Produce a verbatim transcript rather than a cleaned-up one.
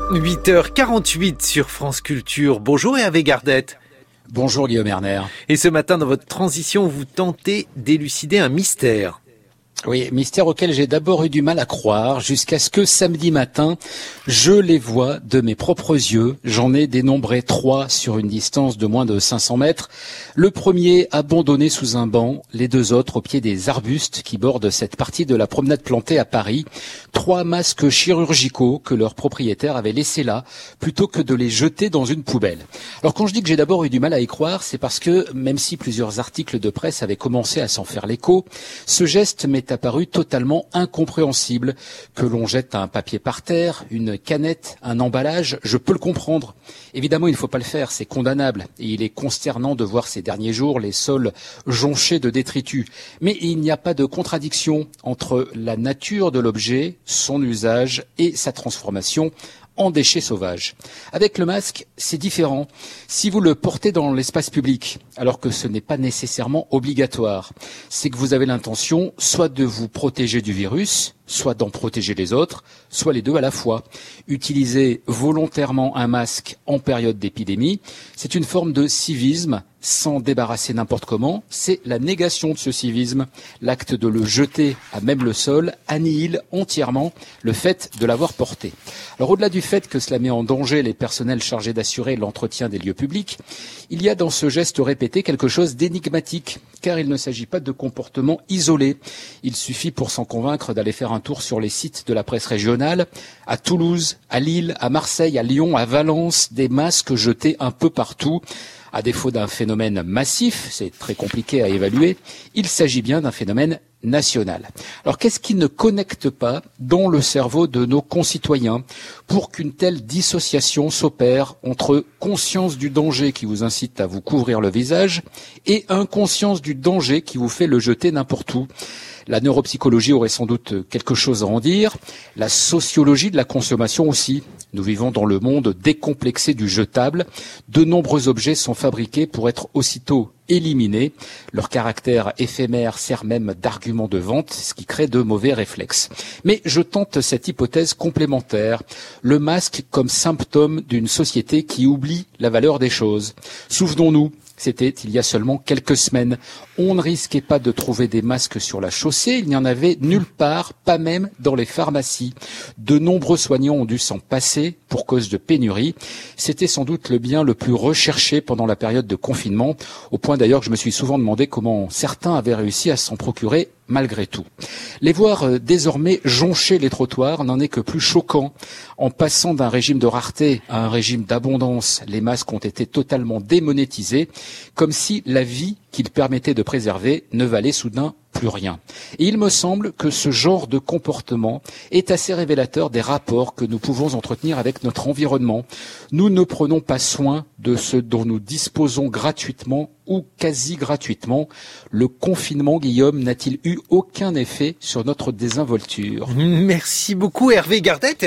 huit heures quarante-huit sur France Culture. Bonjour Hervé Gardette. Bonjour Guillaume Erner. Et ce matin, dans votre transition, vous tentez d'élucider un mystère. Oui, mystère auquel j'ai d'abord eu du mal à croire, jusqu'à ce que samedi matin, je les vois de mes propres yeux. J'en ai dénombré trois sur une distance de moins de cinq cents mètres. Le premier abandonné sous un banc, les deux autres au pied des arbustes qui bordent cette partie de la promenade plantée à Paris. Trois masques chirurgicaux que leur propriétaire avait laissés là, plutôt que de les jeter dans une poubelle. Alors quand je dis que j'ai d'abord eu du mal à y croire, c'est parce que, même si plusieurs articles de presse avaient commencé à s'en faire l'écho, ce geste m'est apparu totalement incompréhensible. Que l'on jette un papier par terre, une canette, un emballage, je peux le comprendre. Évidemment, il ne faut pas le faire, c'est condamnable. Et il est consternant de voir ces derniers jours les sols jonchés de détritus. Mais il n'y a pas de contradiction entre la nature de l'objet, son usage et sa transformation en déchets sauvages. Avec le masque, c'est différent. Si vous le portez dans l'espace public, alors que ce n'est pas nécessairement obligatoire, c'est que vous avez l'intention soit de vous protéger du virus, soit d'en protéger les autres, soit les deux à la fois. Utiliser volontairement un masque en période d'épidémie, c'est une forme de civisme. S'en débarrasser n'importe comment, c'est la négation de ce civisme. L'acte de le jeter à même le sol annihile entièrement le fait de l'avoir porté. Alors au-delà du fait que cela met en danger les personnels chargés d'assurer l'entretien des lieux publics, il y a dans ce geste répété quelque chose d'énigmatique, car il ne s'agit pas de comportements isolés. Il suffit pour s'en convaincre d'aller faire un tour sur les sites de la presse régionale, à Toulouse, à Lille, à Marseille, à Lyon, à Valence, des masques jetés un peu partout. À défaut d'un phénomène massif, c'est très compliqué à évaluer, il s'agit bien d'un phénomène national. Alors qu'est-ce qui ne connecte pas dans le cerveau de nos concitoyens pour qu'une telle dissociation s'opère entre conscience du danger qui vous incite à vous couvrir le visage et inconscience du danger qui vous fait le jeter n'importe où? La neuropsychologie aurait sans doute quelque chose à en dire, la sociologie de la consommation aussi. Nous vivons dans le monde décomplexé du jetable. De nombreux objets sont fabriqués pour être aussitôt éliminés. Leur caractère éphémère sert même d'argument de vente, ce qui crée de mauvais réflexes. Mais je tente cette hypothèse complémentaire, le masque comme symptôme d'une société qui oublie la valeur des choses. Souvenons-nous, c'était il y a seulement quelques semaines. On ne risquait pas de trouver des masques sur la chaussée, il n'y en avait nulle part, pas même dans les pharmacies. De nombreux soignants ont dû s'en passer pour cause de pénurie. C'était sans doute le bien le plus recherché pendant la période de confinement, au point d'ailleurs que je me suis souvent demandé comment certains avaient réussi à s'en procurer malgré tout. Les voir euh, désormais joncher les trottoirs n'en est que plus choquant. En passant d'un régime de rareté à un régime d'abondance, les masques ont été totalement démonétisés, comme si la vie qu'ils permettaient de préserver ne valait soudain plus rien. Et il me semble que ce genre de comportement est assez révélateur des rapports que nous pouvons entretenir avec notre environnement. Nous ne prenons pas soin de ce dont nous disposons gratuitement ou quasi gratuitement. Le confinement, Guillaume, n'a-t-il eu aucun effet sur notre désinvolture? Merci beaucoup Hervé Gardette.